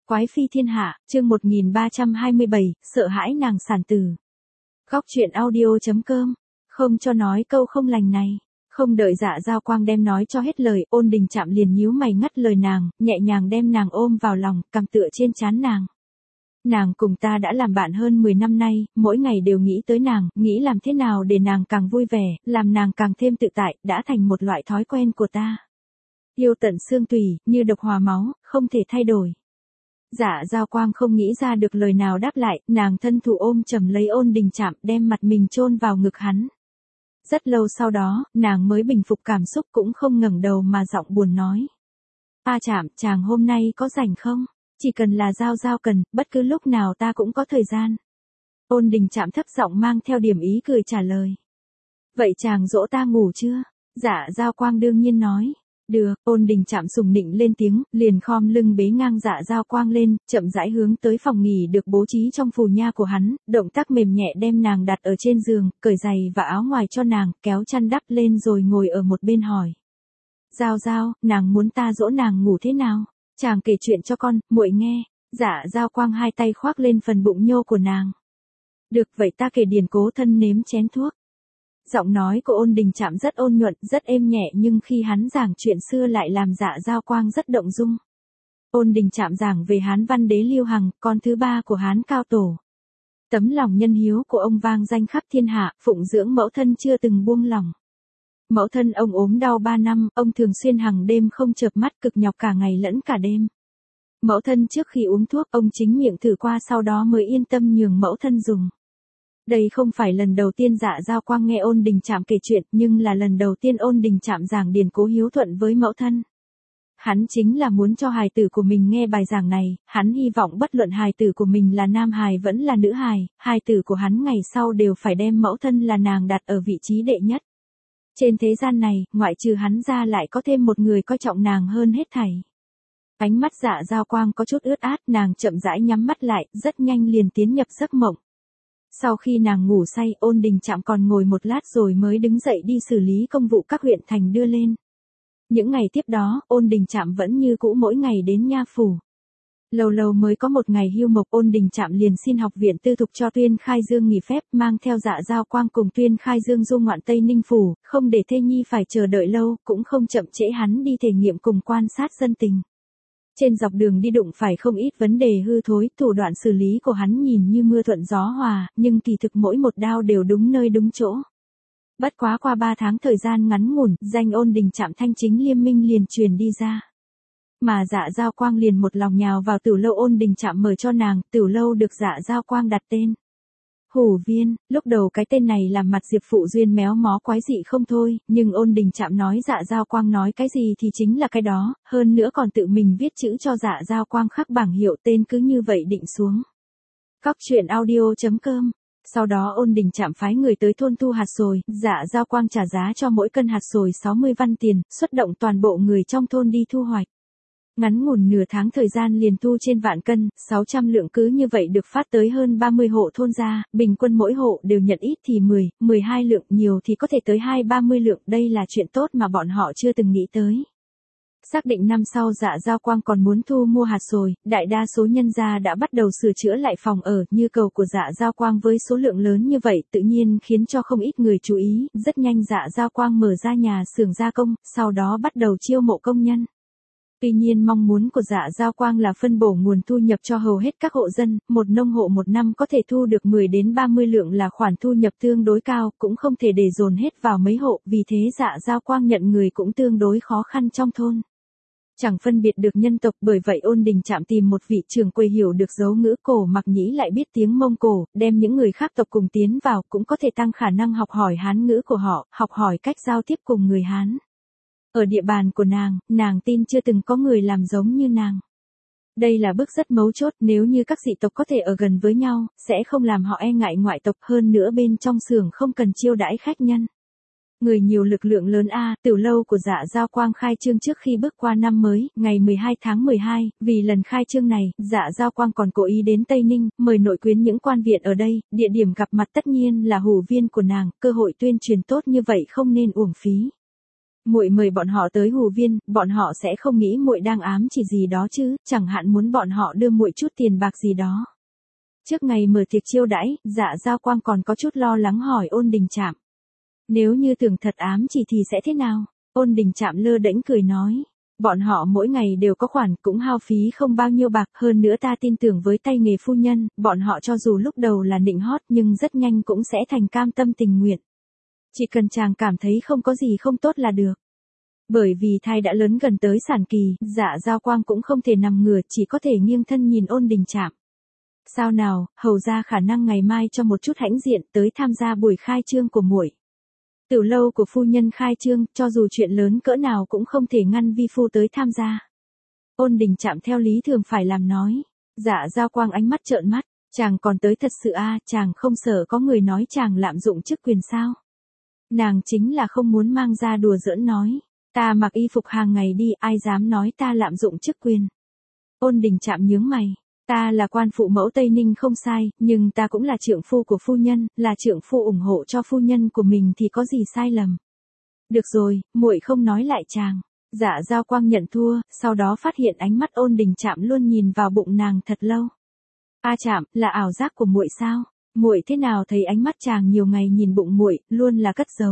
Quái phi thiên hạ, chương 1327, sợ hãi nàng sản tử. Góc truyện audio.com, không cho nói câu không lành này. Không đợi Dạ Giao Quang đem nói cho hết lời, Ôn Đình Trạm liền nhíu mày ngắt lời nàng, nhẹ nhàng đem nàng ôm vào lòng, cằm tựa trên trán nàng. Nàng cùng ta đã làm bạn hơn 10 năm nay, mỗi ngày đều nghĩ tới nàng, nghĩ làm thế nào để nàng càng vui vẻ, làm nàng càng thêm tự tại, đã thành một loại thói quen của ta. Yêu tận xương tủy, như độc hòa máu, không thể thay đổi. Dạ Giao Quang không nghĩ ra được lời nào đáp lại, nàng thân thủ ôm chầm lấy Ôn Đình Trạm, đem mặt mình chôn vào ngực hắn. Rất lâu sau đó, nàng mới bình phục cảm xúc, cũng không ngẩng đầu mà giọng buồn nói. A Trạm, chàng hôm nay có rảnh không? Chỉ cần là Giao Giao cần, bất cứ lúc nào ta cũng có thời gian. Ôn Đình Trạm thấp giọng mang theo điểm ý cười trả lời. Vậy chàng dỗ ta ngủ chưa? Dạ Giao Quang đương nhiên nói. Được, Ôn Đình Trạm sùng nịnh lên tiếng, liền khom lưng bế ngang Dạ Giao Quang lên, chậm rãi hướng tới phòng nghỉ được bố trí trong phù nha của hắn, động tác mềm nhẹ đem nàng đặt ở trên giường, cởi giày và áo ngoài cho nàng, kéo chăn đắp lên rồi ngồi ở một bên hỏi. Giao Giao, nàng muốn ta dỗ nàng ngủ thế nào? Chàng kể chuyện cho con, muội nghe. Dạ Giao Quang hai tay khoác lên phần bụng nhô của nàng. Được, vậy ta kể điển cố thân nếm chén thuốc. Giọng nói của Ôn Đình Trạm rất ôn nhuận, rất êm nhẹ, nhưng khi hắn giảng chuyện xưa lại làm Dạ Giao Quang rất động dung. Ôn Đình Trạm giảng về Hán Văn Đế Lưu Hằng, con thứ ba của Hán Cao Tổ. Tấm lòng nhân hiếu của ông vang danh khắp thiên hạ, phụng dưỡng mẫu thân chưa từng buông lòng. Mẫu thân ông ốm đau 3 năm, ông thường xuyên hàng đêm không chợp mắt, cực nhọc cả ngày lẫn cả đêm. Mẫu thân trước khi uống thuốc, ông chính miệng thử qua, sau đó mới yên tâm nhường mẫu thân dùng. Đây không phải lần đầu tiên Dạ Giao Quang nghe Ôn Đình Trạm kể chuyện, nhưng là lần đầu tiên Ôn Đình Trạm giảng điển cố hiếu thuận với mẫu thân. Hắn chính là muốn cho hài tử của mình nghe bài giảng này, hắn hy vọng bất luận hài tử của mình là nam hài vẫn là nữ hài tử của hắn ngày sau đều phải đem mẫu thân là nàng đặt ở vị trí đệ nhất. Trên thế gian này, ngoại trừ hắn ra lại có thêm một người coi trọng nàng hơn hết thảy. Ánh mắt Dạ Giao Quang có chút ướt át, nàng chậm rãi nhắm mắt lại, rất nhanh liền tiến nhập giấc mộng. Sau khi nàng ngủ say, Ôn Đình Trạm còn ngồi một lát rồi mới đứng dậy đi xử lý công vụ các huyện thành đưa lên. Những ngày tiếp đó, Ôn Đình Trạm vẫn như cũ mỗi ngày đến nha phủ. Lâu lâu mới có một ngày hưu mộc, Ôn Đình Trạm liền xin học viện tư thục cho Tuyên Khai Dương nghỉ phép, mang theo Dạ Giao Quang cùng Tuyên Khai Dương du ngoạn Tây Ninh phủ, không để thê nhi phải chờ đợi lâu, cũng không chậm trễ hắn đi thể nghiệm cùng quan sát dân tình. Trên dọc đường đi đụng phải không ít vấn đề hư thối, thủ đoạn xử lý của hắn nhìn như mưa thuận gió hòa, nhưng kỳ thực mỗi một đao đều đúng nơi đúng chỗ. Bất quá qua 3 tháng thời gian ngắn ngủn, danh Ôn Đình Trạm thanh chính liêm minh liền truyền đi ra. Mà Dạ Giao Quang liền một lòng nhào vào tửu lâu Ôn Đình Trạm mở cho nàng, tửu lâu được Dạ Giao Quang đặt tên Hủ Viên. Lúc đầu cái tên này làm mặt Diệp Phụ Duyên méo mó quái dị không thôi, nhưng Ôn Đình Trạm nói Dạ Giao Quang nói cái gì thì chính là cái đó, hơn nữa còn tự mình viết chữ cho Dạ Giao Quang khắc bảng hiệu tên, cứ như vậy định xuống. Góc truyện audio.com. Sau đó Ôn Đình Trạm phái người tới thôn thu hạt sồi, Dạ Giao Quang trả giá cho mỗi cân hạt sồi 60 văn tiền, xuất động toàn bộ người trong thôn đi thu hoạch. Ngắn ngủn nửa tháng thời gian liền thu trên vạn cân, 600 lượng cứ như vậy được phát tới hơn 30 hộ thôn gia, bình quân mỗi hộ đều nhận ít thì 10, 12 lượng, nhiều thì có thể tới 20-30 lượng, đây là chuyện tốt mà bọn họ chưa từng nghĩ tới. Xác định năm sau Dạ Giao Quang còn muốn thu mua hạt sồi, đại đa số nhân gia đã bắt đầu sửa chữa lại phòng ở, như cầu của Dạ Giao Quang với số lượng lớn như vậy tự nhiên khiến cho không ít người chú ý, rất nhanh Dạ Giao Quang mở ra nhà xưởng gia công, sau đó bắt đầu chiêu mộ công nhân. Tuy nhiên mong muốn của Dạ Giao Quang là phân bổ nguồn thu nhập cho hầu hết các hộ dân, một nông hộ một năm có thể thu được 10 đến 30 lượng là khoản thu nhập tương đối cao, cũng không thể để dồn hết vào mấy hộ, vì thế Dạ Giao Quang nhận người cũng tương đối khó khăn trong thôn. Chẳng phân biệt được nhân tộc, bởi vậy Ôn Đình Trạm tìm một vị trưởng quầy hiểu được dấu ngữ cổ Mặc Nhĩ lại biết tiếng Mông Cổ, đem những người khác tộc cùng tiến vào, cũng có thể tăng khả năng học hỏi Hán ngữ của họ, học hỏi cách giao tiếp cùng người Hán. Ở địa bàn của nàng tin chưa từng có người làm giống như nàng. Đây là bước rất mấu chốt, nếu như các dị tộc có thể ở gần với nhau, sẽ không làm họ e ngại ngoại tộc, hơn nữa bên trong xưởng không cần chiêu đãi khách nhân. Người nhiều lực lượng lớn a, tửu lâu của Dạ Giao Quang khai trương trước khi bước qua năm mới, ngày 12 tháng 12, vì lần khai trương này, Dạ Giao Quang còn cố ý đến Tây Ninh, mời nội quyến những quan viện ở đây, địa điểm gặp mặt tất nhiên là Hủ Viên của nàng, cơ hội tuyên truyền tốt như vậy không nên uổng phí. Muội mời bọn họ tới Hù Viên, bọn họ sẽ không nghĩ muội đang ám chỉ gì đó chứ, chẳng hạn muốn bọn họ đưa muội chút tiền bạc gì đó. Trước ngày mở tiệc chiêu đãi, Dạ Giao Quang còn có chút lo lắng hỏi Ôn Đình Trạm. Nếu như tưởng thật ám chỉ thì sẽ thế nào? Ôn Đình Trạm lơ đễnh cười nói. Bọn họ mỗi ngày đều có khoản, cũng hao phí không bao nhiêu bạc, hơn nữa ta tin tưởng với tay nghề phu nhân, bọn họ cho dù lúc đầu là nịnh hót nhưng rất nhanh cũng sẽ thành cam tâm tình nguyện. Chỉ cần chàng cảm thấy không có gì không tốt là được. Bởi vì thai đã lớn gần tới sản kỳ, Dạ Giao Quang cũng không thể nằm ngửa, chỉ có thể nghiêng thân nhìn Ôn Đình Trạm. Sao nào, hầu ra khả năng ngày mai cho một chút hãnh diện tới tham gia buổi khai trương của muội. Tiểu lâu của phu nhân khai trương, cho dù chuyện lớn cỡ nào cũng không thể ngăn vi phu tới tham gia. Ôn Đình Trạm theo lý thường phải làm nói. Dạ Giao Quang ánh mắt trợn mắt, chàng còn tới thật sự chàng không sợ có người nói chàng lạm dụng chức quyền sao? Nàng chính là không muốn mang ra đùa giỡn nói. Ta mặc y phục hàng ngày đi, ai dám nói ta lạm dụng chức quyền. Ôn Đình Trạm nhướng mày. Ta là quan phụ mẫu Tây Ninh không sai, nhưng ta cũng là trượng phu của phu nhân, là trượng phu ủng hộ cho phu nhân của mình thì có gì sai lầm. Được rồi, muội không nói lại chàng. Dạ Giao Quang nhận thua, sau đó phát hiện ánh mắt Ôn Đình Trạm luôn nhìn vào bụng nàng thật lâu. Trạm, là ảo giác của muội sao? Muội thế nào thấy ánh mắt chàng nhiều ngày nhìn bụng muội, luôn là cất giấu.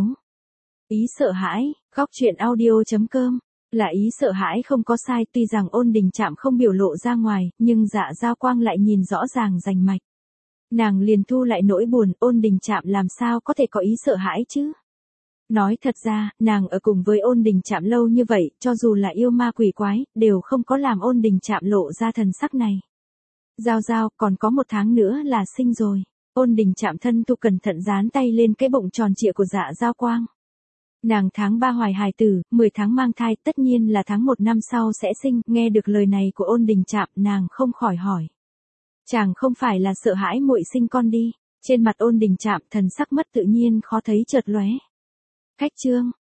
Ý sợ hãi, góc truyện audio.com. Là ý sợ hãi không có sai, tuy rằng Ôn Đình Trạm không biểu lộ ra ngoài, nhưng Dạ Giao Quang lại nhìn rõ ràng rành mạch. Nàng liền thu lại nỗi buồn, Ôn Đình Trạm làm sao có thể có ý sợ hãi chứ? Nói thật ra, nàng ở cùng với Ôn Đình Trạm lâu như vậy, cho dù là yêu ma quỷ quái, đều không có làm Ôn Đình Trạm lộ ra thần sắc này. Giao Giao, còn có 1 tháng nữa là sinh rồi. Ôn Đình Trạm thân thu cẩn thận dán tay lên cái bụng tròn trịa của Dạ Giao Quang. Nàng tháng 3 hoài hài tử, 10 tháng mang thai, tất nhiên là tháng 1 năm sau sẽ sinh. Nghe được lời này của Ôn Đình Trạm, nàng không khỏi hỏi. Chàng không phải là sợ hãi muội sinh con đi? Trên mặt Ôn Đình Trạm thần sắc mất tự nhiên khó thấy chợt lóe. Khách trương,